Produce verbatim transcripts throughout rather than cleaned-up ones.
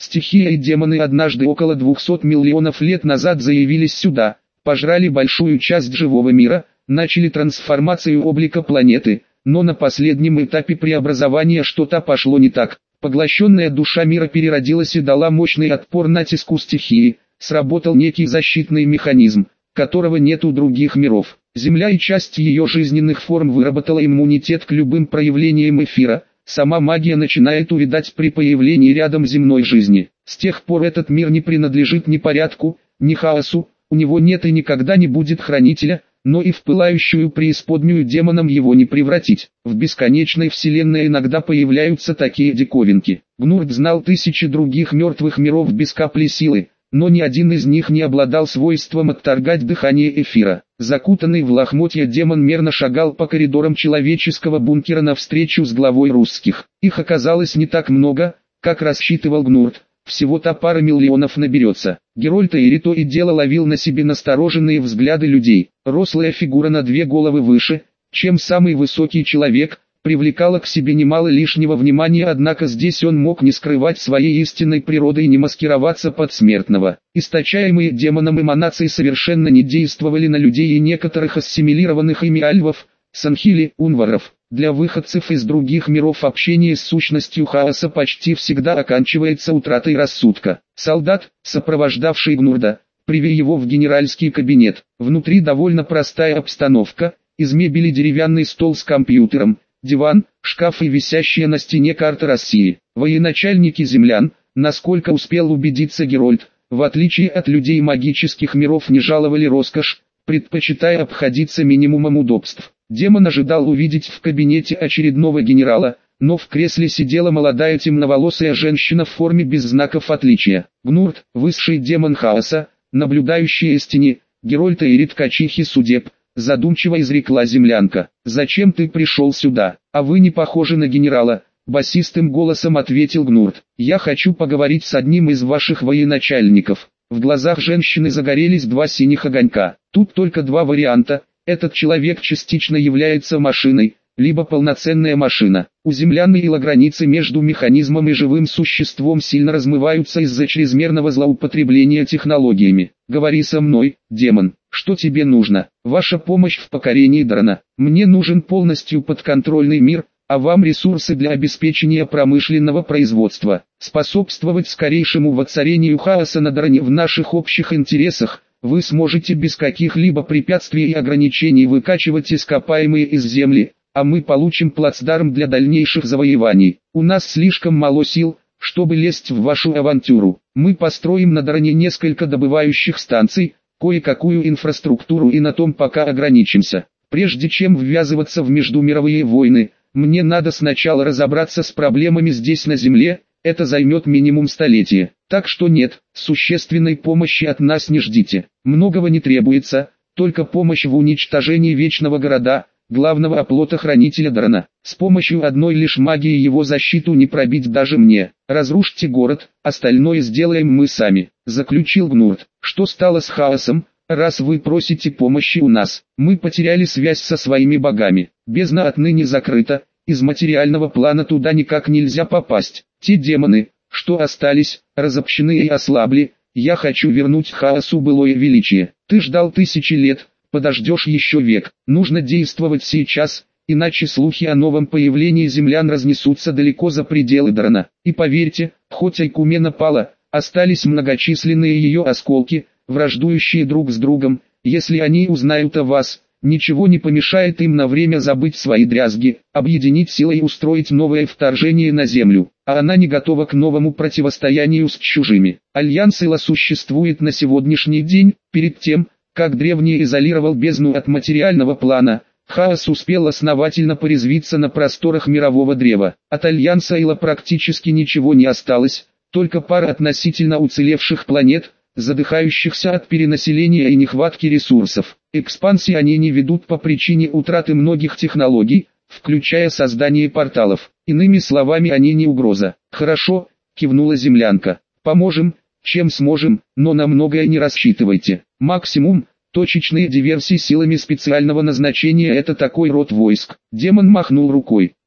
Стихия и демоны однажды около двухсот миллионов лет назад заявились сюда, пожрали большую часть живого мира, начали трансформацию облика планеты, но на последнем этапе преобразования что-то пошло не так. Поглощенная душа мира переродилась и дала мощный отпор натиску стихии, сработал некий защитный механизм, которого нет у других миров. Земля и часть ее жизненных форм выработала иммунитет к любым проявлениям эфира, сама магия начинает увядать при появлении рядом земной жизни. С тех пор этот мир не принадлежит ни порядку, ни хаосу, у него нет и никогда не будет хранителя, но и в пылающую преисподнюю демоном его не превратить. В бесконечной вселенной иногда появляются такие диковинки. Гнурт знал тысячи других мертвых миров без капли силы, но ни один из них не обладал свойством отторгать дыхание эфира. Закутанный в лохмотья демон мерно шагал по коридорам человеческого бункера навстречу с главой русских. Их оказалось не так много, как рассчитывал Гнурт. Всего-то пара миллионов наберется. Герольд Эйри то и дело ловил на себе настороженные взгляды людей. Рослая фигура на две головы выше, чем самый высокий человек, привлекала к себе немало лишнего внимания, однако здесь он мог не скрывать своей истинной природы и не маскироваться под смертного. Источаемые демоном эманации совершенно не действовали на людей и некоторых ассимилированных ими альвов, санхили, унваров. Для выходцев из других миров общение с сущностью хаоса почти всегда оканчивается утратой рассудка. Солдат, сопровождавший Гнурда, привел его в генеральский кабинет. Внутри довольно простая обстановка, из мебели деревянный стол с компьютером, диван, шкаф и висящая на стене карта России. Военачальники землян, насколько успел убедиться Герольд, в отличие от людей магических миров не жаловали роскошь, предпочитая обходиться минимумом удобств. Демон ожидал увидеть в кабинете очередного генерала, но в кресле сидела молодая темноволосая женщина в форме без знаков отличия. Гнурт, высший демон хаоса, наблюдающий из тени, Герольд Эйри ткачихи судеб, задумчиво изрекла землянка. «Зачем ты пришел сюда? А вы не похожи на генерала», — басистым голосом ответил Гнурт. «Я хочу поговорить с одним из ваших военачальников». В глазах женщины загорелись два синих огонька. Тут только два варианта. Этот человек частично является машиной, либо полноценная машина. У землян и границы между механизмом и живым существом сильно размываются из-за чрезмерного злоупотребления технологиями. «Говори со мной, демон, что тебе нужно? Ваша помощь в покорении Дарана. Мне нужен полностью подконтрольный мир, а вам ресурсы для обеспечения промышленного производства. Способствовать скорейшему воцарению хаоса на Даране в наших общих интересах. Вы сможете без каких-либо препятствий и ограничений выкачивать ископаемые из земли, а мы получим плацдарм для дальнейших завоеваний. У нас слишком мало сил, чтобы лезть в вашу авантюру. Мы построим на Даране несколько добывающих станций, кое-какую инфраструктуру и на том пока ограничимся. Прежде чем ввязываться в междумировые войны, мне надо сначала разобраться с проблемами здесь на Земле. Это займет минимум столетия. Так что нет, существенной помощи от нас не ждите. Многого не требуется, только помощь в уничтожении Вечного Города, главного оплота Хранителя Дарана. С помощью одной лишь магии его защиту не пробить даже мне. Разрушьте город, остальное сделаем мы сами», — заключил Гнурт. «Что стало с хаосом, раз вы просите помощи у нас? Мы потеряли связь со своими богами. Бездна отныне закрыта, из материального плана туда никак нельзя попасть. Те демоны, что остались, разобщены и ослабли. Я хочу вернуть хаосу былое величие. Ты ждал тысячи лет, подождешь еще век. Нужно действовать сейчас, иначе слухи о новом появлении землян разнесутся далеко за пределы Дарана. И поверьте, хоть Айкумена пала, остались многочисленные ее осколки, враждующие друг с другом. Если они узнают о вас, ничего не помешает им на время забыть свои дрязги, объединить силы и устроить новое вторжение на Землю. А она не готова к новому противостоянию с чужими. Альянс Ила существует на сегодняшний день. Перед тем, как древний изолировал бездну от материального плана, хаос успел основательно порезвиться на просторах мирового древа. От Альянса Ила практически ничего не осталось, только пара относительно уцелевших планет, задыхающихся от перенаселения и нехватки ресурсов. Экспансии они не ведут по причине утраты многих технологий, включая создание порталов. Иными словами, они не угроза. «Хорошо», — кивнула землянка. «Поможем, чем сможем, но на многое не рассчитывайте. Максимум, точечные диверсии силами специального назначения — это такой род войск». Демон махнул рукой.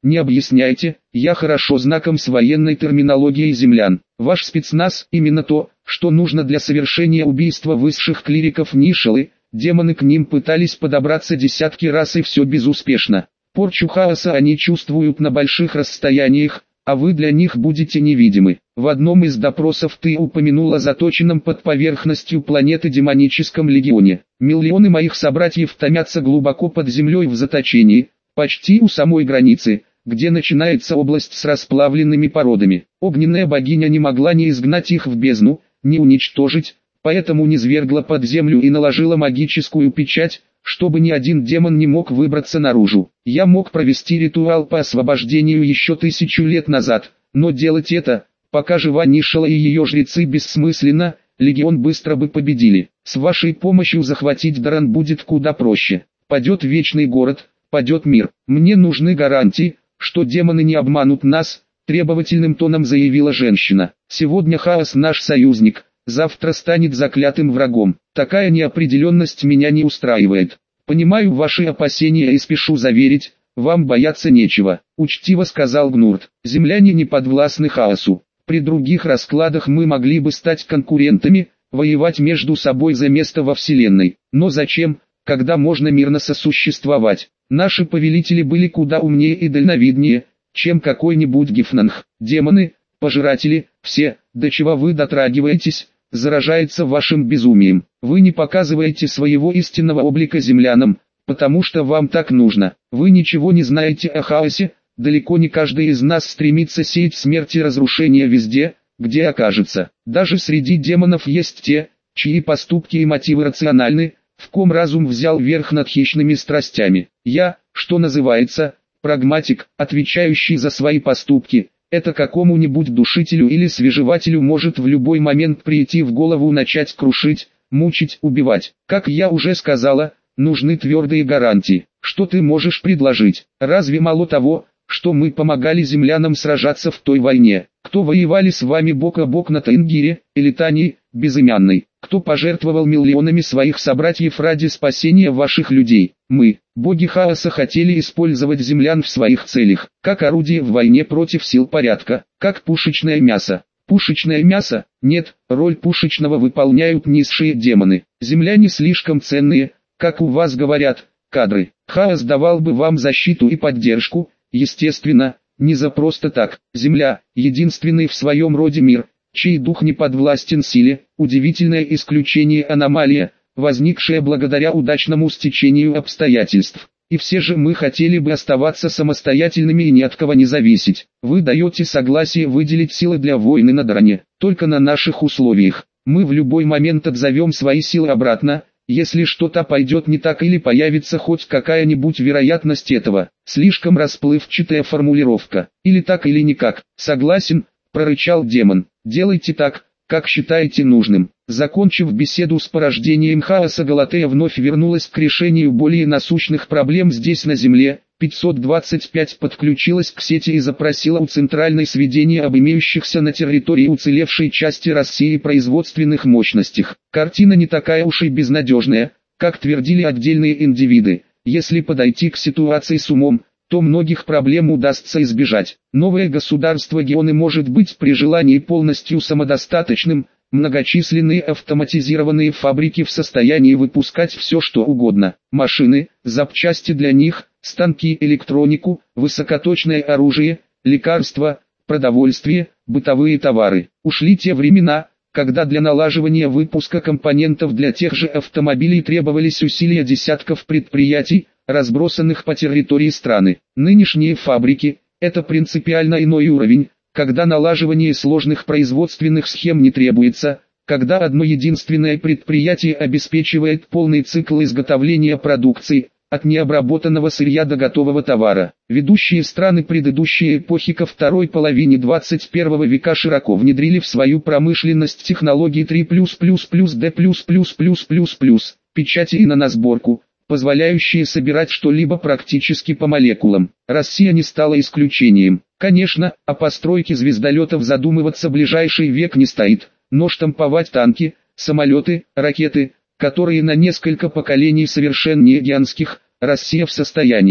Не объясняйте, я хорошо знаком с военной терминологией землян. Ваш спецназ именно то, что нужно для совершения убийства высших клириков Нишелы. Демоны к ним пытались подобраться десятки раз и все безуспешно. Порчу хаоса они чувствуют на больших расстояниях, а вы для них будете невидимы. В одном из допросов ты упомянул о заточенном под поверхностью планеты демоническом легионе. Миллионы моих собратьев томятся глубоко под землей в заточении, почти у самой границы, где начинается область с расплавленными породами. Огненная богиня не могла ни изгнать их в бездну, ни уничтожить, поэтому низвергла под землю и наложила магическую печать, чтобы ни один демон не мог выбраться наружу. Я мог провести ритуал по освобождению еще тысячу лет назад, но делать это, пока жива Нишела и ее жрецы, бессмысленно. Легион быстро бы победили. С вашей помощью захватить Даран будет куда проще. Падет вечный город, падет мир. Мне нужны гарантии, что демоны не обманут нас, требовательным тоном заявила женщина. Сегодня хаос наш союзник, завтра станет заклятым врагом. Такая неопределенность меня не устраивает. Понимаю ваши опасения и спешу заверить, вам бояться нечего, учтиво сказал Гнурт. Земляне не подвластны хаосу. При других раскладах мы могли бы стать конкурентами, воевать между собой за место во Вселенной. Но зачем, когда можно мирно сосуществовать? Наши повелители были куда умнее и дальновиднее, чем какой-нибудь Гифнанг. Демоны, пожиратели, все, до чего вы дотрагиваетесь, заражается вашим безумием. Вы не показываете своего истинного облика землянам, потому что вам так нужно. Вы ничего не знаете о хаосе, далеко не каждый из нас стремится сеять смерть и разрушение везде, где окажется. Даже среди демонов есть те, чьи поступки и мотивы рациональны, в ком разум взял верх над хищными страстями. Я, что называется, прагматик, отвечающий за свои поступки. Это какому-нибудь душителю или свежевателю может в любой момент прийти в голову начать крушить, мучить, убивать. Как я уже сказала, нужны твердые гарантии. Что ты можешь предложить? Разве мало того, что мы помогали землянам сражаться в той войне? Кто воевали с вами бок о бок на Тенгире, или Тании, безымянной? Кто пожертвовал миллионами своих собратьев ради спасения ваших людей? Мы, боги хаоса, хотели использовать землян в своих целях, как орудие в войне против сил порядка, как пушечное мясо. Пушечное мясо? Нет, роль пушечного выполняют низшие демоны. Земляне слишком ценные, как у вас говорят, кадры. Хаос давал бы вам защиту и поддержку, естественно, не за просто так. Земля – единственный в своем роде мир, чей дух не подвластен силе, удивительное исключение, аномалия, возникшая благодаря удачному стечению обстоятельств. И все же мы хотели бы оставаться самостоятельными и ни от кого не зависеть. Вы даете согласие выделить силы для войны на Даране, только на наших условиях. Мы в любой момент отзовем свои силы обратно, если что-то пойдет не так или появится хоть какая-нибудь вероятность этого. Слишком расплывчатая формулировка. Или так, или никак. Согласен, прорычал демон. Делайте так, как считаете нужным. Закончив беседу с порождением хаоса, Галатея вновь вернулась к решению более насущных проблем здесь на Земле. пятьсот двадцать пять подключилась к сети и запросила у центральной сведения об имеющихся на территории уцелевшей части России производственных мощностях. Картина не такая уж и безнадежная, как твердили отдельные индивиды. Если подойти к ситуации с умом, то многих проблем удастся избежать. Новое государство Геоны может быть при желании полностью самодостаточным, многочисленные автоматизированные фабрики в состоянии выпускать все что угодно. Машины, запчасти для них, станки, электронику, высокоточное оружие, лекарства, продовольствие, бытовые товары. Ушли те времена, когда для налаживания выпуска компонентов для тех же автомобилей требовались усилия десятков предприятий, разбросанных по территории страны. Нынешние фабрики – это принципиально иной уровень, когда налаживание сложных производственных схем не требуется, когда одно единственное предприятие обеспечивает полный цикл изготовления продукции, от необработанного сырья до готового товара. Ведущие страны предыдущей эпохи ко второй половине двадцать первого века широко внедрили в свою промышленность технологии три плюс плюс плюс дэ плюс плюс плюс плюс плюс, печати и наносборку, позволяющие собирать что-либо практически по молекулам. Россия не стала исключением. Конечно, о постройке звездолетов задумываться ближайший век не стоит, но штамповать танки, самолеты, ракеты, которые на несколько поколений совершеннее гигантских, Россия в состоянии.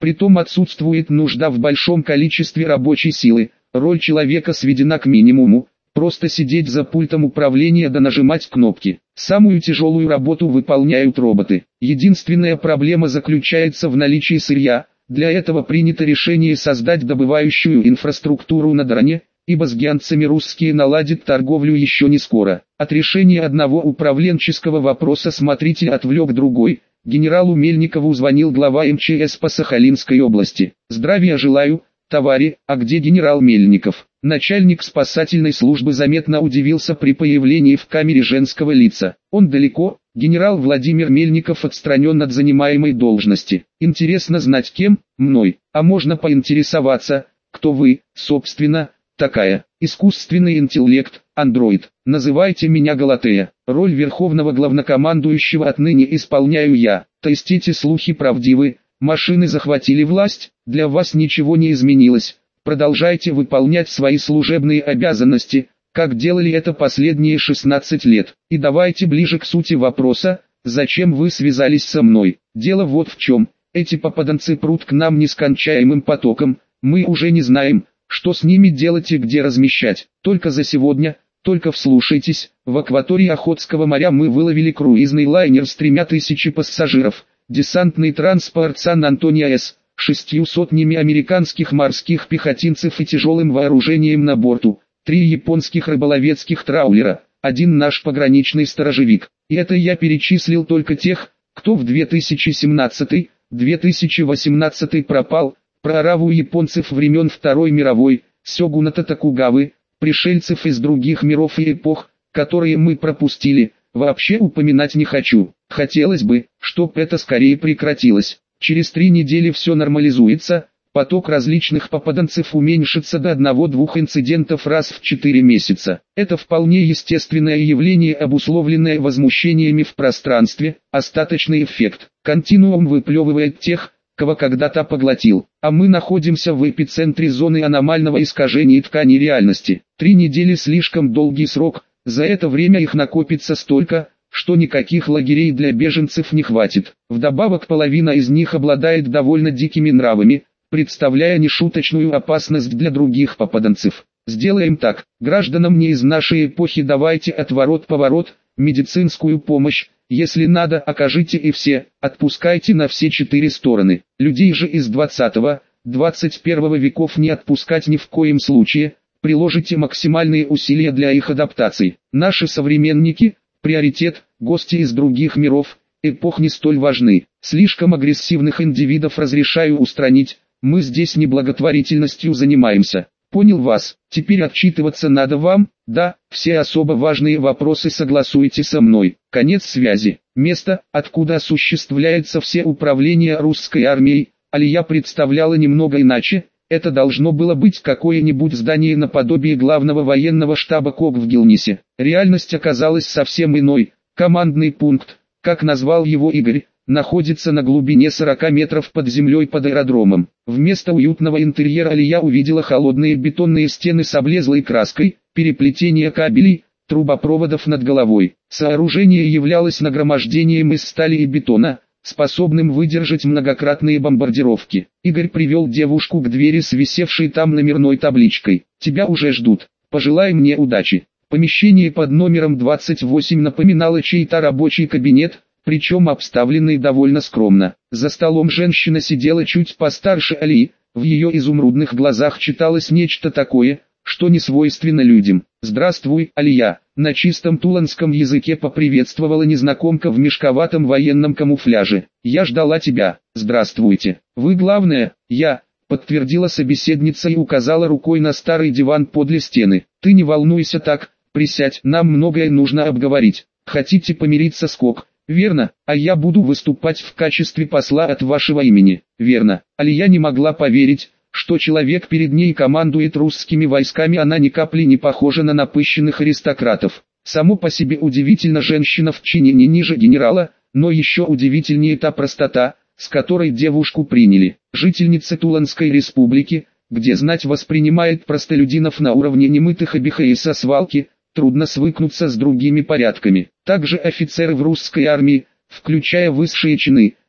Притом отсутствует нужда в большом количестве рабочей силы, роль человека сведена к минимуму, просто сидеть за пультом управления да нажимать кнопки. Самую тяжелую работу выполняют роботы. Единственная проблема заключается в наличии сырья. Для этого принято решение создать добывающую инфраструктуру на Доне, ибо с гианцами русские наладят торговлю еще не скоро. От решения одного управленческого вопроса смотритель отвлек другой. Генералу Мельникову звонил глава эм че эс по Сахалинской области. «Здравия желаю, товарищ, а где генерал Мельников?» Начальник спасательной службы заметно удивился при появлении в камере женского лица. «Он далеко, генерал Владимир Мельников отстранен от занимаемой должности. Интересно знать кем? Мной. А можно поинтересоваться, кто вы, собственно, такая?» «Искусственный интеллект, андроид. Называйте меня Галатея. Роль верховного главнокомандующего отныне исполняю я. Тестите слухи правдивы. Машины захватили власть, для вас ничего не изменилось. Продолжайте выполнять свои служебные обязанности, как делали это последние шестнадцать лет. И давайте ближе к сути вопроса, зачем вы связались со мной? Дело вот в чем. Эти попаданцы прут к нам нескончаемым потоком. Мы уже не знаем, что с ними делать и где размещать. Только за сегодня, только вслушайтесь, в акватории Охотского моря мы выловили круизный лайнер с тремя тысячами пассажиров, десантный транспорт Сан-Антонио-С, шестью сотнями американских морских пехотинцев и тяжелым вооружением на борту, три японских рыболовецких траулера, один наш пограничный сторожевик. И это я перечислил только тех, кто в две тысячи семнадцатом — две тысячи восемнадцатом пропал. Про ораву японцев времен Второй мировой, сёгуната Токугавы, пришельцев из других миров и эпох, которые мы пропустили, вообще упоминать не хочу. Хотелось бы, чтоб это скорее прекратилось. Через три недели все нормализуется, поток различных попаданцев уменьшится до одного-двух инцидентов раз в четыре месяца. Это вполне естественное явление, обусловленное возмущениями в пространстве, остаточный эффект. Континуум выплевывает тех, кого когда-то поглотил, а мы находимся в эпицентре зоны аномального искажения ткани реальности. Три недели слишком долгий срок, за это время их накопится столько, что никаких лагерей для беженцев не хватит. Вдобавок половина из них обладает довольно дикими нравами, представляя нешуточную опасность для других попаданцев. Сделаем так, гражданам не из нашей эпохи давайте отворот-поворот, медицинскую помощь, если надо, окажите и все, отпускайте на все четыре стороны. Людей же из двадцатого — двадцать первого веков не отпускать ни в коем случае, приложите максимальные усилия для их адаптации. Наши современники, приоритет, гости из других миров, эпох не столь важны. Слишком агрессивных индивидов разрешаю устранить, мы здесь не благотворительностью занимаемся. Понял вас, теперь отчитываться надо вам, да, все особо важные вопросы согласуйте со мной. Конец связи. Место, откуда осуществляется все управление русской армией, Алия представляла немного иначе, это должно было быть какое-нибудь здание наподобие главного военного штаба КОК в Гилнисе. Реальность оказалась совсем иной, командный пункт, как назвал его Игорь, находится на глубине сорока метров под землей под аэродромом. Вместо уютного интерьера Алия увидела холодные бетонные стены с облезлой краской, переплетение кабелей, трубопроводов над головой. Сооружение являлось нагромождением из стали и бетона, способным выдержать многократные бомбардировки. Игорь привел девушку к двери с висевшей там номерной табличкой. «Тебя уже ждут. Пожелай мне удачи». Помещение под номером двадцать восемь напоминало чей-то рабочий кабинет, причем обставленный довольно скромно. За столом женщина сидела чуть постарше Алии, в ее изумрудных глазах читалось нечто такое, что не свойственно людям. «Здравствуй, Алия», на чистом туланском языке поприветствовала незнакомка в мешковатом военном камуфляже. «Я ждала тебя». «Здравствуйте. Вы главная?» «Я», подтвердила собеседница и указала рукой на старый диван подле стены. «Ты не волнуйся так, присядь, нам многое нужно обговорить. Хотите помириться с КОК?» «Верно, а я буду выступать в качестве посла от вашего имени». «Верно». Алия не могла поверить, что человек перед ней командует русскими войсками, она ни капли не похожа на напыщенных аристократов. Само по себе удивительно, женщина в чине не ниже генерала, но еще удивительнее та простота, с которой девушку приняли. Жительница Туланской республики, где знать воспринимает простолюдинов на уровне немытых обихаи со свалки, трудно свыкнуться с другими порядками. Также офицеры в русской армии, включая высшие чины,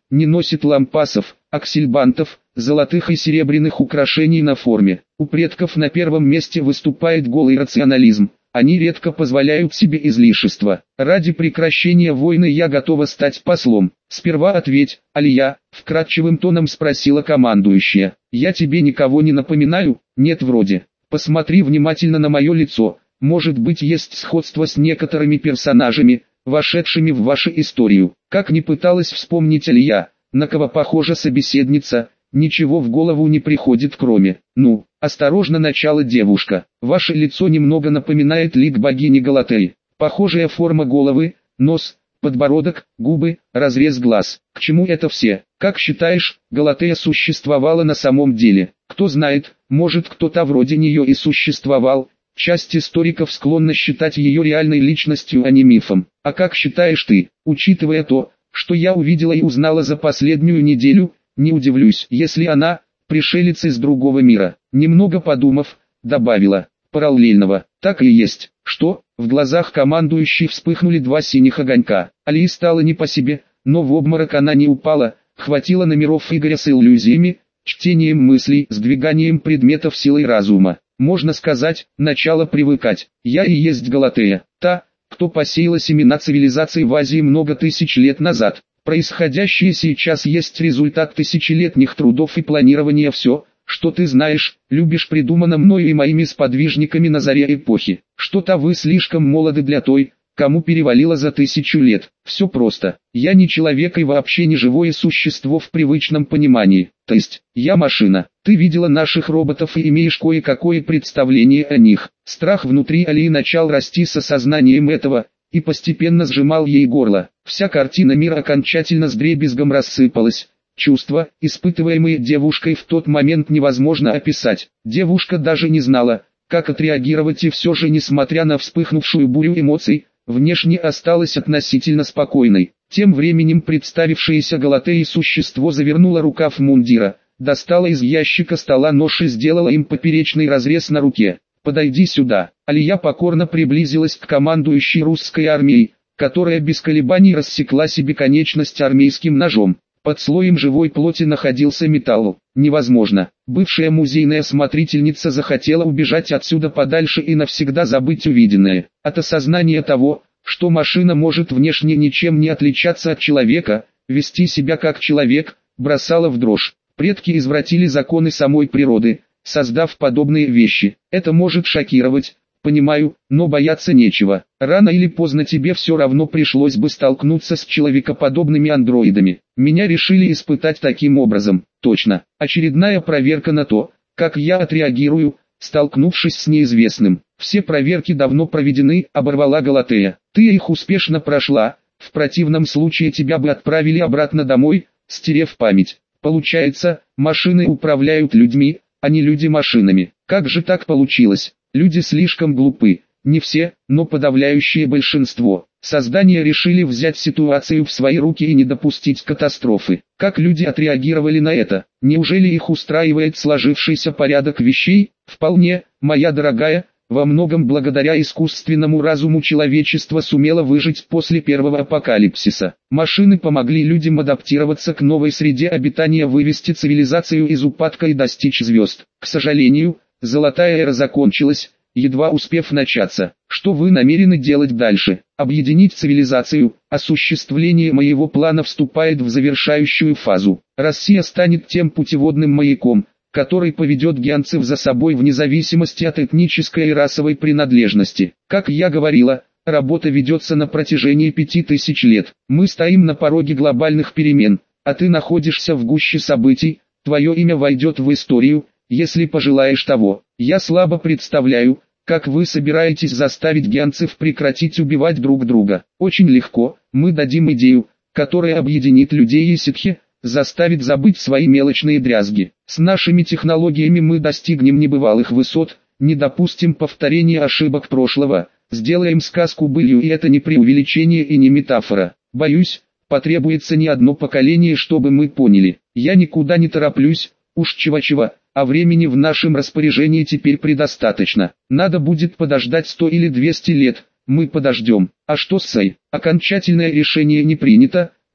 не носит лампасов, аксельбантов, золотых и серебряных украшений на форме. У предков на первом месте выступает голый рационализм. Они редко позволяют себе излишества. Ради прекращения войны я готова стать послом. Сперва ответь, Алия, вкратчивым тоном спросила командующая. Я тебе никого не напоминаю? Нет вроде. Посмотри внимательно на мое лицо. Может быть, есть сходство с некоторыми персонажами, вошедшими в вашу историю. Как ни пыталась вспомнить Алия, на кого похожа собеседница, ничего в голову не приходит кроме, ну, осторожно начала девушка. Ваше лицо немного напоминает лик богини Галатеи. Похожая форма головы, нос, подбородок, губы, разрез глаз. К чему это все? Как считаешь, Галатея существовала на самом деле? Кто знает, может кто-то вроде нее и существовал. Часть историков склонна считать ее реальной личностью, а не мифом. А как считаешь ты, учитывая то, что я увидела и узнала за последнюю неделю? Не удивлюсь, если она, пришелец из другого мира. Немного подумав, добавила, параллельного. Так и есть. Что? В глазах командующей вспыхнули два синих огонька. Алии стало не по себе, но в обморок она не упала. Хватило номеров Игоря с иллюзиями, чтением мыслей, сдвиганием предметов силой разума. Можно сказать, начало привыкать. Я и есть Галатея, та, кто посеяла семена цивилизации в Азии много тысяч лет назад. Происходящее сейчас есть результат тысячелетних трудов и планирования. Все, что ты знаешь, любишь, придумано мною и моими сподвижниками на заре эпохи. Что-то вы слишком молоды для той, кому перевалило за тысячу лет. Все просто. Я не человек и вообще не живое существо в привычном понимании. То есть, я машина. Ты видела наших роботов и имеешь кое-какое представление о них. Страх внутри Алии начал расти с осознанием этого, и постепенно сжимал ей горло. Вся картина мира окончательно с дребезгом рассыпалась. Чувства, испытываемые девушкой в тот момент, невозможно описать. Девушка даже не знала, как отреагировать, и все же, несмотря на вспыхнувшую бурю эмоций, внешне осталась относительно спокойной. Тем временем представившееся Галатеей существо завернуло рукав мундира, достало из ящика стола нож и сделало им поперечный разрез на руке. «Подойди сюда». Алия покорно приблизилась к командующей русской армией, которая без колебаний рассекла себе конечность армейским ножом. Под слоем живой плоти находился металл. Невозможно. Бывшая музейная смотрительница захотела убежать отсюда подальше и навсегда забыть увиденное. От осознания того, что машина может внешне ничем не отличаться от человека, вести себя как человек, бросала в дрожь. Предки извратили законы самой природы, создав подобные вещи. Это может шокировать, понимаю, но бояться нечего. Рано или поздно тебе все равно пришлось бы столкнуться с человекоподобными андроидами. Меня решили испытать таким образом. Точно. Очередная проверка на то, как я отреагирую, столкнувшись с неизвестным. Все проверки давно проведены, оборвала Галатея. Ты их успешно прошла, в противном случае тебя бы отправили обратно домой, стерев память. Получается, машины управляют людьми, а не люди машинами. Как же так получилось? Люди слишком глупы. Не все, но подавляющее большинство. Создания решили взять ситуацию в свои руки и не допустить катастрофы. Как люди отреагировали на это? Неужели их устраивает сложившийся порядок вещей? Вполне, моя дорогая. Во многом благодаря искусственному разуму человечество сумело выжить после первого апокалипсиса. Машины помогли людям адаптироваться к новой среде обитания, вывести цивилизацию из упадка и достичь звезд. К сожалению, золотая эра закончилась, едва успев начаться. Что вы намерены делать дальше? Объединить цивилизацию. Осуществление моего плана вступает в завершающую фазу. Россия станет тем путеводным маяком, который поведет гианцев за собой вне зависимости от этнической и расовой принадлежности. Как я говорила, работа ведется на протяжении пяти тысяч лет. Мы стоим на пороге глобальных перемен, а ты находишься в гуще событий. Твое имя войдет в историю, если пожелаешь того. Я слабо представляю, как вы собираетесь заставить гианцев прекратить убивать друг друга. Очень легко. Мы дадим идею, которая объединит людей и ситхи, заставит забыть свои мелочные дрязги. С нашими технологиями мы достигнем небывалых высот, не допустим повторения ошибок прошлого, сделаем сказку былью, и это не преувеличение и не метафора. Боюсь, потребуется не одно поколение, чтобы мы поняли. Я никуда не тороплюсь, уж чего-чего, а времени в нашем распоряжении теперь предостаточно. Надо будет подождать сто или двести лет, мы подождем. А что с Сай? Окончательное решение не принято.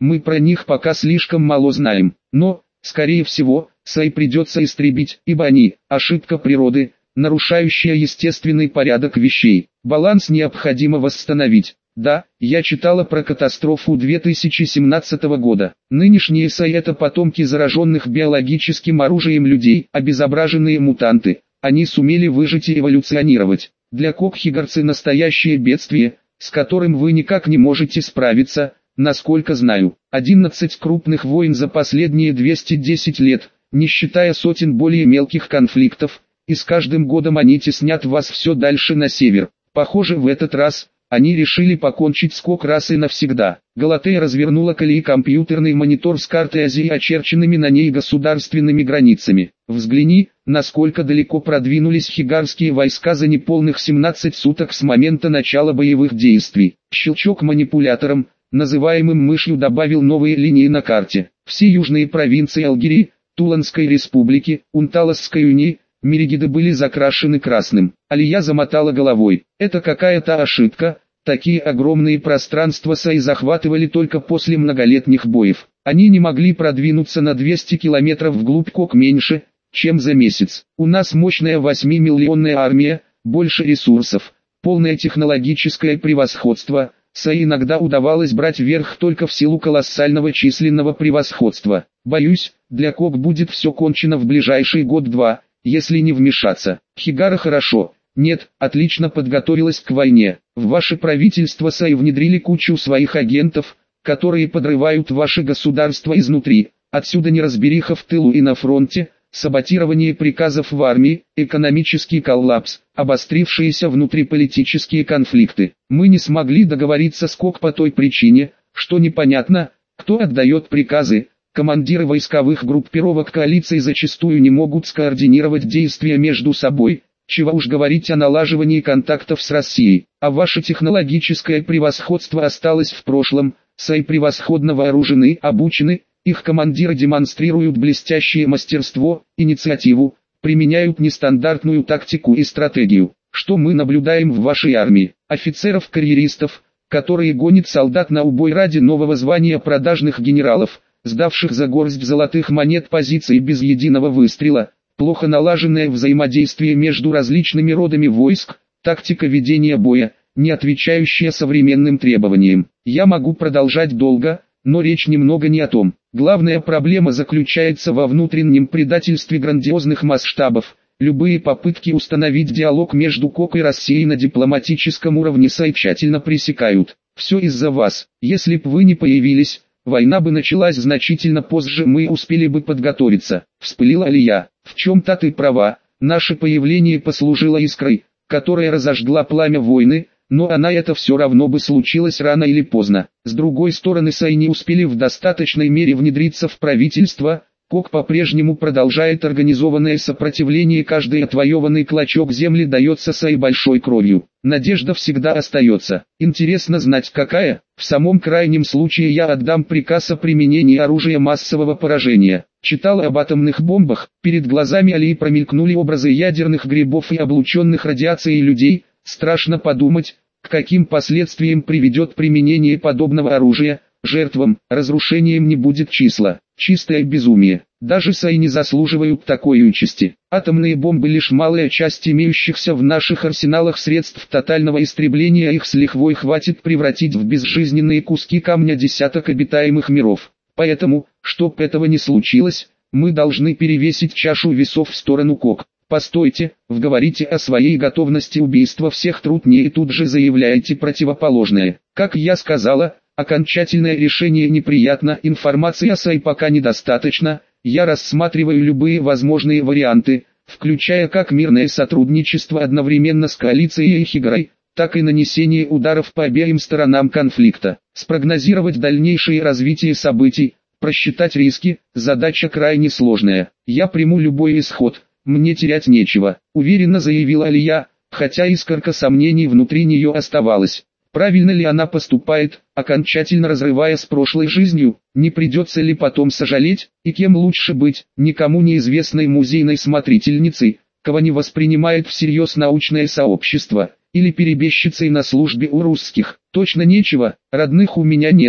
мы про них пока слишком мало знаем. Но, скорее всего, Сай придется истребить, ибо они – ошибка природы, нарушающая естественный порядок вещей. Баланс необходимо восстановить. Да, я читала про катастрофу две тысячи семнадцатого года. Нынешние Сай – это потомки зараженных биологическим оружием людей, обезображенные мутанты. Они сумели выжить и эволюционировать. Для кокхигарцы настоящее бедствие, с которым вы никак не можете справиться, насколько знаю. одиннадцать крупных войн за последние двести десять лет, не считая сотен более мелких конфликтов, и с каждым годом они теснят вас все дальше на север. Похоже, в этот раз они решили покончить с кок-расой навсегда. Галатея развернула колеи компьютерный монитор с картой Азии, очерченными на ней государственными границами. Взгляни, насколько далеко продвинулись хигарские войска за неполных семнадцать суток с момента начала боевых действий. Щелчок манипулятором, называемым мышью, добавил новые линии на карте. Все южные провинции Алгерии, Туланской республики, Унталасской унии, Мерегиды были закрашены красным. Алия замотала головой. Это какая-то ошибка. Такие огромные пространства Сай захватывали только после многолетних боев. Они не могли продвинуться на двести километров вглубь Кок меньше, чем за месяц. У нас мощная восьмимиллионная армия, больше ресурсов, полное технологическое превосходство. Сай иногда удавалось брать верх только в силу колоссального численного превосходства. Боюсь, для Кок будет все кончено в ближайший год-два. Если не вмешаться. Хигара хорошо, нет, отлично подготовилась к войне. В ваше правительство Сай внедрили кучу своих агентов, которые подрывают ваше государство изнутри. Отсюда неразбериха в тылу и на фронте, саботирование приказов в армии, экономический коллапс, обострившиеся внутриполитические конфликты. Мы не смогли договориться с Кок по той причине, что непонятно, кто отдает приказы. Командиры войсковых группировок коалиции зачастую не могут скоординировать действия между собой, чего уж говорить о налаживании контактов с Россией. А ваше технологическое превосходство осталось в прошлом. Сай превосходно вооружены, обучены, их командиры демонстрируют блестящее мастерство, инициативу, применяют нестандартную тактику и стратегию. Что мы наблюдаем в вашей армии? Офицеров-карьеристов, которые гонят солдат на убой ради нового звания продажных генералов, сдавших за горсть золотых монет позиции без единого выстрела, плохо налаженное взаимодействие между различными родами войск, тактика ведения боя, не отвечающая современным требованиям. Я могу продолжать долго, но речь немного не о том. Главная проблема заключается во внутреннем предательстве грандиозных масштабов. Любые попытки установить диалог между Кок и Россией на дипломатическом уровне Сай тщательно пресекают. Все из-за вас. Если б вы не появились, война бы началась значительно позже, мы успели бы подготовиться. Вспылила Алия. В чем-то ты права, наше появление послужило искрой, которая разожгла пламя войны, но она это все равно бы случилось рано или поздно. С другой стороны, Сай не успели в достаточной мере внедриться в правительство. Кок по-прежнему продолжает организованное сопротивление, каждый отвоеванный клочок земли дается Сай большой кровью. Надежда всегда остается. Интересно знать какая. В самом крайнем случае я отдам приказ о применении оружия массового поражения. Читала об атомных бомбах, перед глазами Алии промелькнули образы ядерных грибов и облученных радиацией людей. Страшно подумать, к каким последствиям приведет применение подобного оружия. Жертвам, разрушением не будет числа. Чистое безумие. Даже Сай не заслуживают такой участи. Атомные бомбы лишь малая часть имеющихся в наших арсеналах средств тотального истребления, их с лихвой хватит превратить в безжизненные куски камня десяток обитаемых миров. Поэтому, чтоб этого не случилось, мы должны перевесить чашу весов в сторону Кок. Постойте, вы говорите о своей готовности убийства всех труднее и тут же заявляете противоположное. Как я сказала, окончательное решение неприятно, информации о Сай пока недостаточно, я рассматриваю любые возможные варианты, включая как мирное сотрудничество одновременно с коалицией и Хигарой, так и нанесение ударов по обеим сторонам конфликта. Спрогнозировать дальнейшее развитие событий, просчитать риски, задача крайне сложная. Я приму любой исход, мне терять нечего, уверенно заявила Алия, хотя искорка сомнений внутри нее оставалась. Правильно ли она поступает, окончательно разрывая с прошлой жизнью, не придется ли потом сожалеть, и кем лучше быть, никому неизвестной музейной смотрительницей, кого не воспринимает всерьез научное сообщество, или перебежчицей на службе у русских. Точно нечего, родных у меня нет,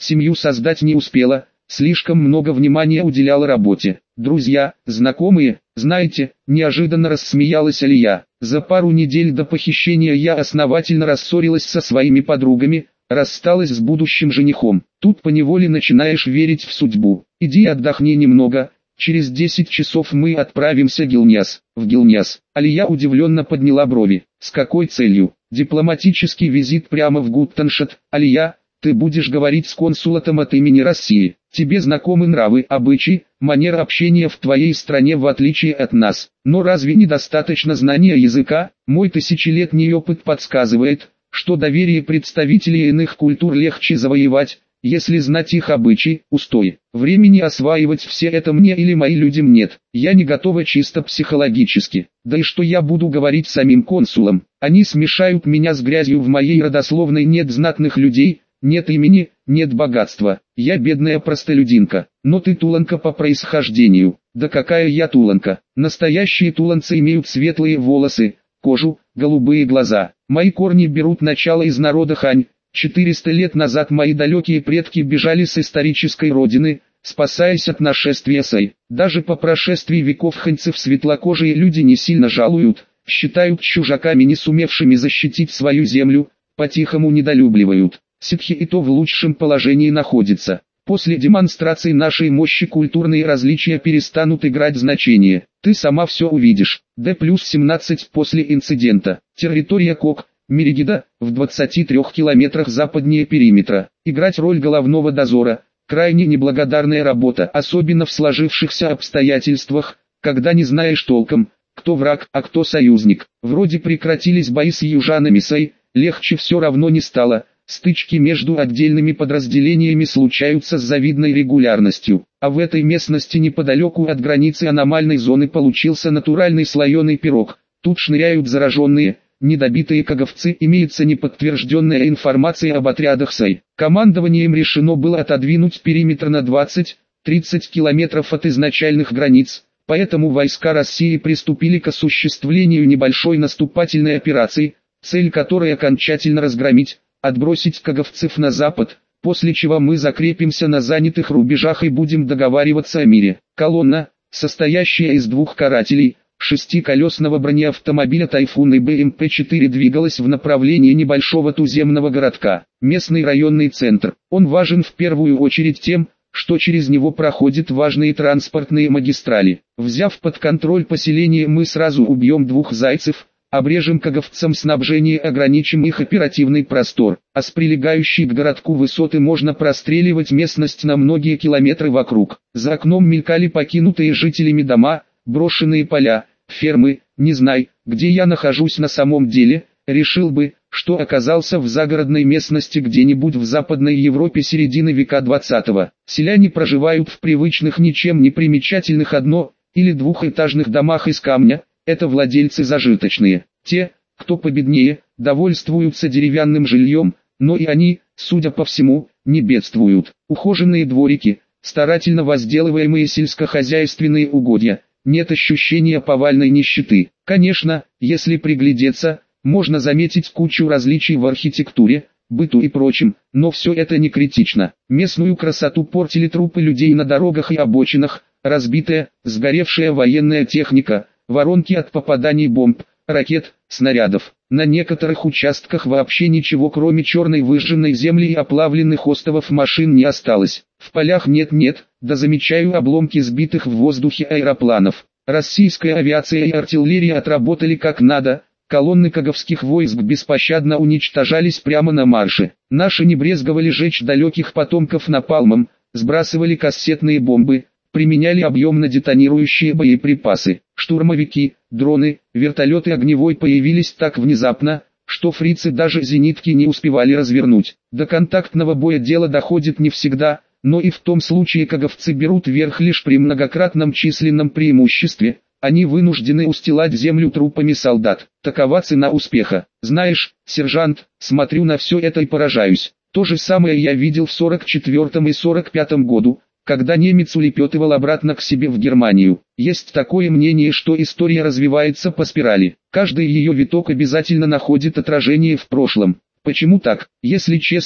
семью создать не успела, слишком много внимания уделяла работе. Друзья, знакомые, знаете, неожиданно рассмеялась Алия. За пару недель до похищения я основательно рассорилась со своими подругами, рассталась с будущим женихом. Тут поневоле начинаешь верить в судьбу. Иди отдохни немного, через десять часов мы отправимся в Гилняс. В Гилняс. Алия удивленно подняла брови. С какой целью? Дипломатический визит прямо в Гуттеншат. Алия, ты будешь говорить с консулатом от имени России. Тебе знакомы нравы, обычаи, манера общения в твоей стране в отличие от нас. Но разве недостаточно знания языка? Мой тысячелетний опыт подсказывает, что доверие представителей иных культур легче завоевать, если знать их обычаи, устои. Времени осваивать все это мне или моим людям нет. Я не готова чисто психологически. Да и что я буду говорить самим консулам? Они смешают меня с грязью, в моей родословной нет знатных людей, нет имени, нет богатства. Я бедная простолюдинка. Но ты туланка по происхождению. Да какая я туланка? Настоящие туланцы имеют светлые волосы, кожу, голубые глаза. Мои корни берут начало из народа Хань. четыреста лет назад мои далекие предки бежали с исторической родины, спасаясь от нашествия Сай. Даже по прошествии веков ханьцев светлокожие люди не сильно жалуют, считают чужаками, не сумевшими защитить свою землю, по-тихому недолюбливают. Ситхи и то в лучшем положении находятся. После демонстрации нашей мощи культурные различия перестанут играть значение. Ты сама все увидишь. Д плюс семнадцать после инцидента. Территория Кок, Мерегида, в двадцати трёх километрах западнее периметра. Играть роль головного дозора – крайне неблагодарная работа, особенно в сложившихся обстоятельствах, когда не знаешь толком, кто враг, а кто союзник. Вроде прекратились бои с южанами Сай, легче все равно не стало. Стычки между отдельными подразделениями случаются с завидной регулярностью, а в этой местности неподалеку от границы аномальной зоны получился натуральный слоеный пирог. Тут шныряют зараженные, недобитые каговцы, имеется неподтвержденная информация об отрядах Сай. Командованием решено было отодвинуть периметр на двадцать-тридцать километров от изначальных границ, поэтому войска России приступили к осуществлению небольшой наступательной операции, цель которой окончательно разгромить, отбросить каговцев на запад, после чего мы закрепимся на занятых рубежах и будем договариваться о мире. Колонна, состоящая из двух карателей, шестиколесного бронеавтомобиля «Тайфун» и бэ эм пэ четыре двигалась в направлении небольшого туземного городка, местный районный центр. Он важен в первую очередь тем, что через него проходят важные транспортные магистрали. Взяв под контроль поселение, мы сразу убьем двух зайцев, обрежем каговцам снабжение, ограничим их оперативный простор, а с прилегающей к городку высоты можно простреливать местность на многие километры вокруг. За окном мелькали покинутые жителями дома, брошенные поля, фермы. Не знай, где я нахожусь на самом деле, решил бы, что оказался в загородной местности где-нибудь в Западной Европе середины века двадцатого. Селяне проживают в привычных, ничем не примечательных одно- или двухэтажных домах из камня. Это владельцы зажиточные. Те, кто победнее, довольствуются деревянным жильем, но и они, судя по всему, не бедствуют. Ухоженные дворики, старательно возделываемые сельскохозяйственные угодья, нет ощущения повальной нищеты. Конечно, если приглядеться, можно заметить кучу различий в архитектуре, быту и прочем, но все это не критично. Местную красоту портили трупы людей на дорогах и обочинах, разбитая, сгоревшая военная техника, воронки от попаданий бомб, ракет, снарядов. На некоторых участках вообще ничего кроме черной выжженной земли и оплавленных остовов машин не осталось. В полях нет-нет, да замечаю обломки сбитых в воздухе аэропланов. Российская авиация и артиллерия отработали как надо, колонны каговских войск беспощадно уничтожались прямо на марше. Наши не брезговали жечь далеких потомков напалмом, сбрасывали кассетные бомбы, применяли объемно детонирующие боеприпасы. Штурмовики, дроны, вертолеты огневой появились так внезапно, что фрицы даже зенитки не успевали развернуть. До контактного боя дело доходит не всегда, но и в том случае каговцы берут верх лишь при многократном численном преимуществе, они вынуждены устилать землю трупами солдат. Такова цена успеха. Знаешь, сержант, смотрю на все это и поражаюсь. То же самое я видел в сорок четвёртом и сорок пятом году, когда немец улепетывал обратно к себе в Германию. Есть такое мнение, что история развивается по спирали. Каждый ее виток обязательно находит отражение в прошлом. Почему так? Если честно,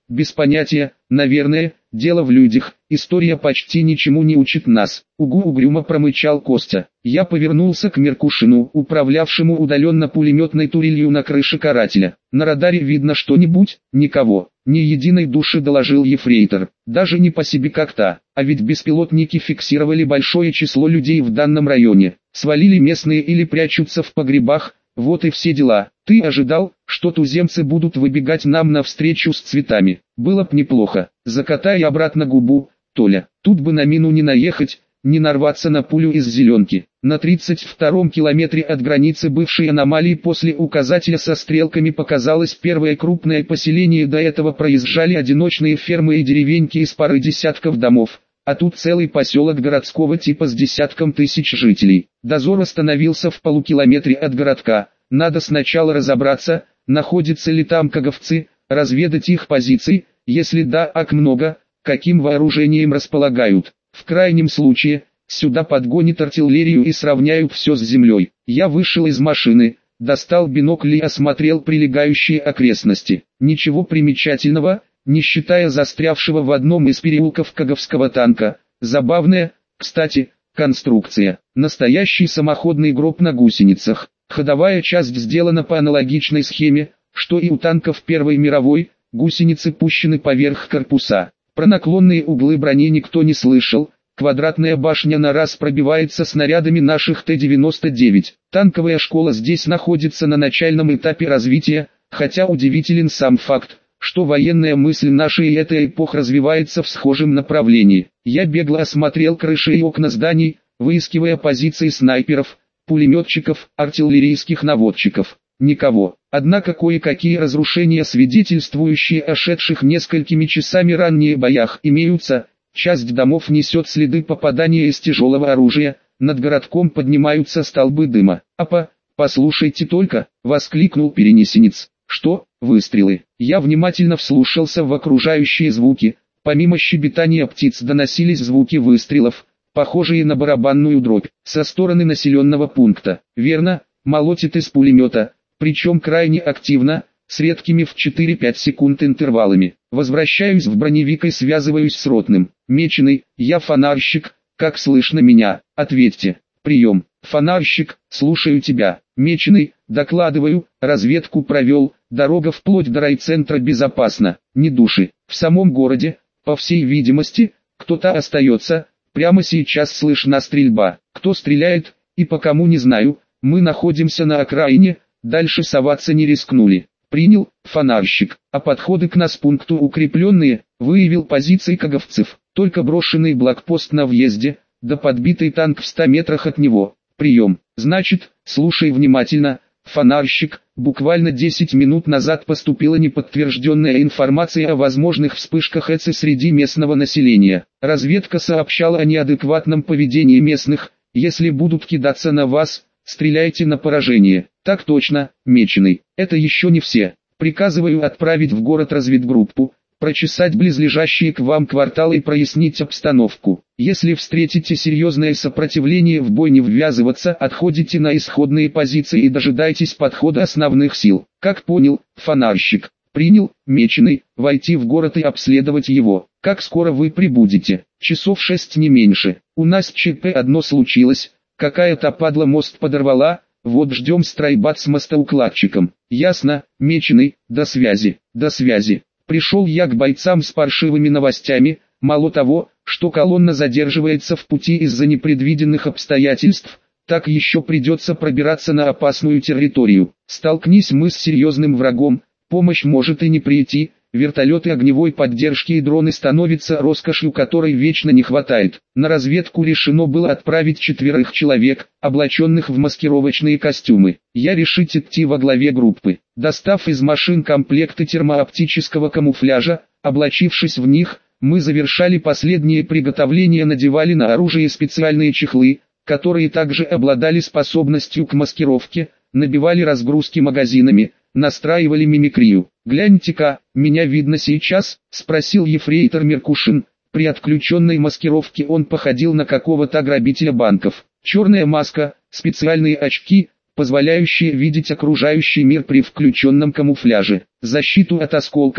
без понятия, наверное, дело в людях, история почти ничему не учит нас. Угу, угрюмо промычал Костя. Я повернулся к Меркушину, управлявшему удаленно пулеметной турелью на крыше карателя. На радаре видно что-нибудь? Никого. Ни единой души, доложил ефрейтор. Даже не по себе как-то, а ведь беспилотники фиксировали большое число людей в данном районе. Свалили местные или прячутся в погребах. Вот и все дела. Ты ожидал, что туземцы будут выбегать нам навстречу с цветами? Было б неплохо. Закатай обратно губу, Толя. Тут бы на мину не наехать, не нарваться на пулю из зеленки. На тридцать втором километре от границы бывшей аномалии после указателя со стрелками показалось первое крупное поселение. До этого проезжали одиночные фермы и деревеньки из пары десятков домов. А тут целый поселок городского типа с десятком тысяч жителей. Дозор остановился в полукилометре от городка. Надо сначала разобраться, находятся ли там каговцы, разведать их позиции, если да, ак много, каким вооружением располагают. В крайнем случае, сюда подгонят артиллерию и сравняют все с землей. Я вышел из машины, достал бинокль и осмотрел прилегающие окрестности. Ничего примечательного, не считая застрявшего в одном из переулков каговского танка. Забавная, кстати, конструкция. Настоящий самоходный гроб на гусеницах. Ходовая часть сделана по аналогичной схеме, что и у танков Первой мировой, гусеницы пущены поверх корпуса. Про наклонные углы брони никто не слышал. Квадратная башня на раз пробивается снарядами наших Т девяносто девять. Танковая школа здесь находится на начальном этапе развития, хотя удивителен сам факт, что военная мысль нашей и эта эпох развивается в схожем направлении. Я бегло осмотрел крыши и окна зданий, выискивая позиции снайперов, пулеметчиков, артиллерийских наводчиков. Никого. Однако кое-какие разрушения, свидетельствующие о шедших несколькими часами ранее боях, имеются. Часть домов несет следы попадания из тяжелого оружия, над городком поднимаются столбы дыма. «Апа, послушайте только!» — воскликнул перенесенец. «Что? Выстрелы?» Я внимательно вслушался в окружающие звуки. Помимо щебетания птиц доносились звуки выстрелов, похожие на барабанную дробь, со стороны населенного пункта. Верно, молотит из пулемета, причем крайне активно, с редкими в четыре-пять секунд интервалами. Возвращаюсь в броневик и связываюсь с ротным. Меченый, я фонарщик, как слышно меня? Ответьте. Прием. Фонарщик, слушаю тебя. Меченый, докладываю, разведку провел, дорога вплоть до райцентра безопасна, ни души. В самом городе, по всей видимости, кто-то остается, прямо сейчас слышна стрельба. Кто стреляет, и по кому не знаю, мы находимся на окраине, дальше соваться не рискнули. Принял, фонарщик, а подходы к нас пункту укрепленные, выявил позиции каговцев, только брошенный блокпост на въезде, да подбитый танк в ста метрах от него. Прием. Значит, слушай внимательно, фонарщик, буквально десять минут назад поступила неподтвержденная информация о возможных вспышках ЭЦИ среди местного населения. Разведка сообщала о неадекватном поведении местных. Если будут кидаться на вас, стреляйте на поражение. Так точно, Меченый. Это еще не все. Приказываю отправить в город разведгруппу, прочесать близлежащие к вам кварталы и прояснить обстановку. Если встретите серьезное сопротивление, в бой не ввязываться, отходите на исходные позиции и дожидайтесь подхода основных сил. Как понял, фонарщик. Принял, Меченый, войти в город и обследовать его. Как скоро вы прибудете? Часов шесть не меньше. У нас ЧП одно случилось. Какая-то падла мост подорвала, вот ждем стройбат с мостоукладчиком. Ясно, Меченый, до связи, до связи. Пришел я к бойцам с паршивыми новостями, мало того, что колонна задерживается в пути из-за непредвиденных обстоятельств, так еще придется пробираться на опасную территорию. Столкнись мы с серьезным врагом, помощь может и не прийти. Вертолеты огневой поддержки и дроны становятся роскошью, которой вечно не хватает. На разведку решено было отправить четверых человек, облаченных в маскировочные костюмы. Я решить идти во главе группы. Достав из машин комплекты термооптического камуфляжа, облачившись в них, мы завершали последние приготовления, надевали на оружие специальные чехлы, которые также обладали способностью к маскировке, набивали разгрузки магазинами, настраивали мимикрию. «Гляньте-ка, меня видно сейчас?» — спросил ефрейтор Меркушин. При отключенной маскировке он походил на какого-то грабителя банков. Черная маска, специальные очки, позволяющие видеть окружающий мир при включенном камуфляже, защиту от осколков,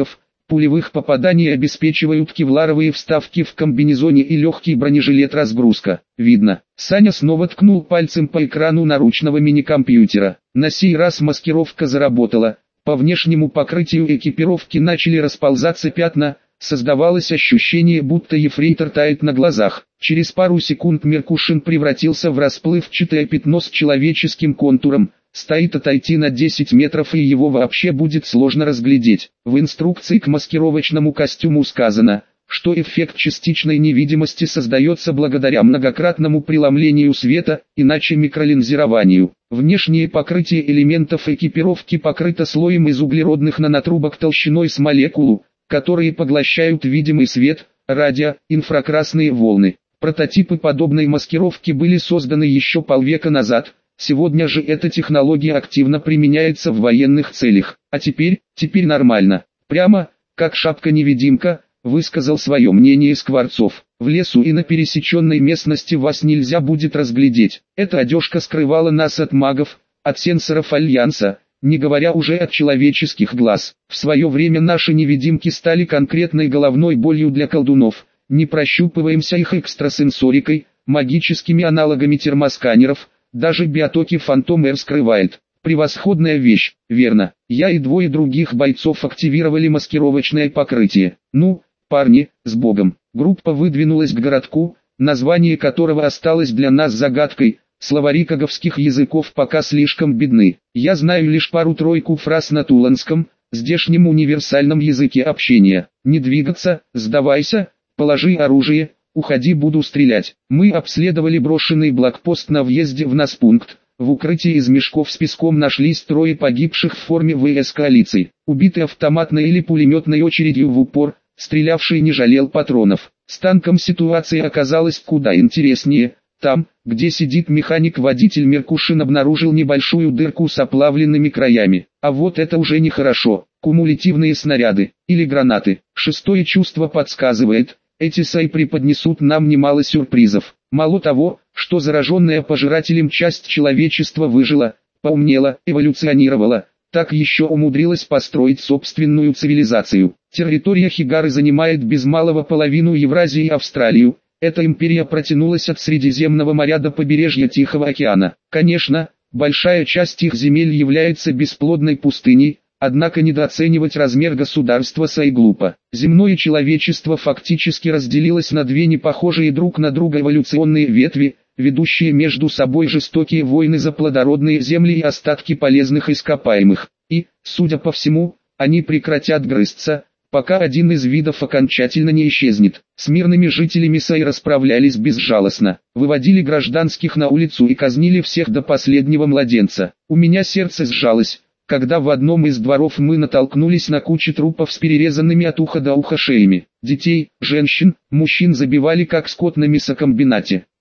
пулевых попаданий обеспечивают кевларовые вставки в комбинезоне и легкий бронежилет-разгрузка. Видно. Саня снова ткнул пальцем по экрану наручного мини-компьютера. На сей раз маскировка заработала. По внешнему покрытию экипировки начали расползаться пятна. Создавалось ощущение, будто ефрейтор тает на глазах. Через пару секунд Меркушин превратился в расплывчатое пятно с человеческим контуром. Стоит отойти на десять метров, и его вообще будет сложно разглядеть. В инструкции к маскировочному костюму сказано, что эффект частичной невидимости создается благодаря многократному преломлению света, иначе микролинзированию. Внешнее покрытие элементов экипировки покрыто слоем из углеродных нанотрубок толщиной с молекулу, которые поглощают видимый свет, радио, инфракрасные волны. Прототипы подобной маскировки были созданы еще полвека назад. Сегодня же эта технология активно применяется в военных целях. А теперь, теперь нормально. Прямо, как шапка-невидимка, высказал свое мнение Скворцов. В лесу и на пересеченной местности вас нельзя будет разглядеть. Эта одежка скрывала нас от магов, от сенсоров Альянса, не говоря уже от человеческих глаз. В свое время наши невидимки стали конкретной головной болью для колдунов. Не прощупываемся их экстрасенсорикой, магическими аналогами термосканеров. Даже биотоки Phantom Air скрывает. Превосходная вещь, верно. Я и двое других бойцов активировали маскировочное покрытие. Ну, парни, с Богом. Группа выдвинулась к городку, название которого осталось для нас загадкой. Словари коговских языков пока слишком бедны. Я знаю лишь пару-тройку фраз на тулонском, здешнем универсальном языке общения. Не двигаться, сдавайся, положи оружие. Уходи, буду стрелять. Мы обследовали брошенный блокпост на въезде в Наспункт. В укрытии из мешков с песком нашлись трое погибших в форме ВС коалиции. Убитый автоматной или пулеметной очередью в упор, стрелявший не жалел патронов. С танком ситуация оказалась куда интереснее. Там, где сидит механик-водитель, Меркушин обнаружил небольшую дырку с оплавленными краями. А вот это уже нехорошо. Кумулятивные снаряды, или гранаты. Шестое чувство подсказывает, эти сай преподнесут нам немало сюрпризов. Мало того, что зараженная пожирателем часть человечества выжила, поумнела, эволюционировала, так еще умудрилась построить собственную цивилизацию. Территория Хигары занимает без малого половину Евразии и Австралию. Эта империя протянулась от Средиземного моря до побережья Тихого океана. Конечно, большая часть их земель является бесплодной пустыней. Однако недооценивать размер государства сай глупо. Земное человечество фактически разделилось на две непохожие друг на друга эволюционные ветви, ведущие между собой жестокие войны за плодородные земли и остатки полезных ископаемых. И, судя по всему, они прекратят грызться, пока один из видов окончательно не исчезнет. С мирными жителями сай расправлялись безжалостно, выводили гражданских на улицу и казнили всех до последнего младенца. У меня сердце сжалось, когда в одном из дворов мы натолкнулись на кучу трупов с перерезанными от уха до уха шеями. Детей, женщин, мужчин забивали как скот на мясокомбинате.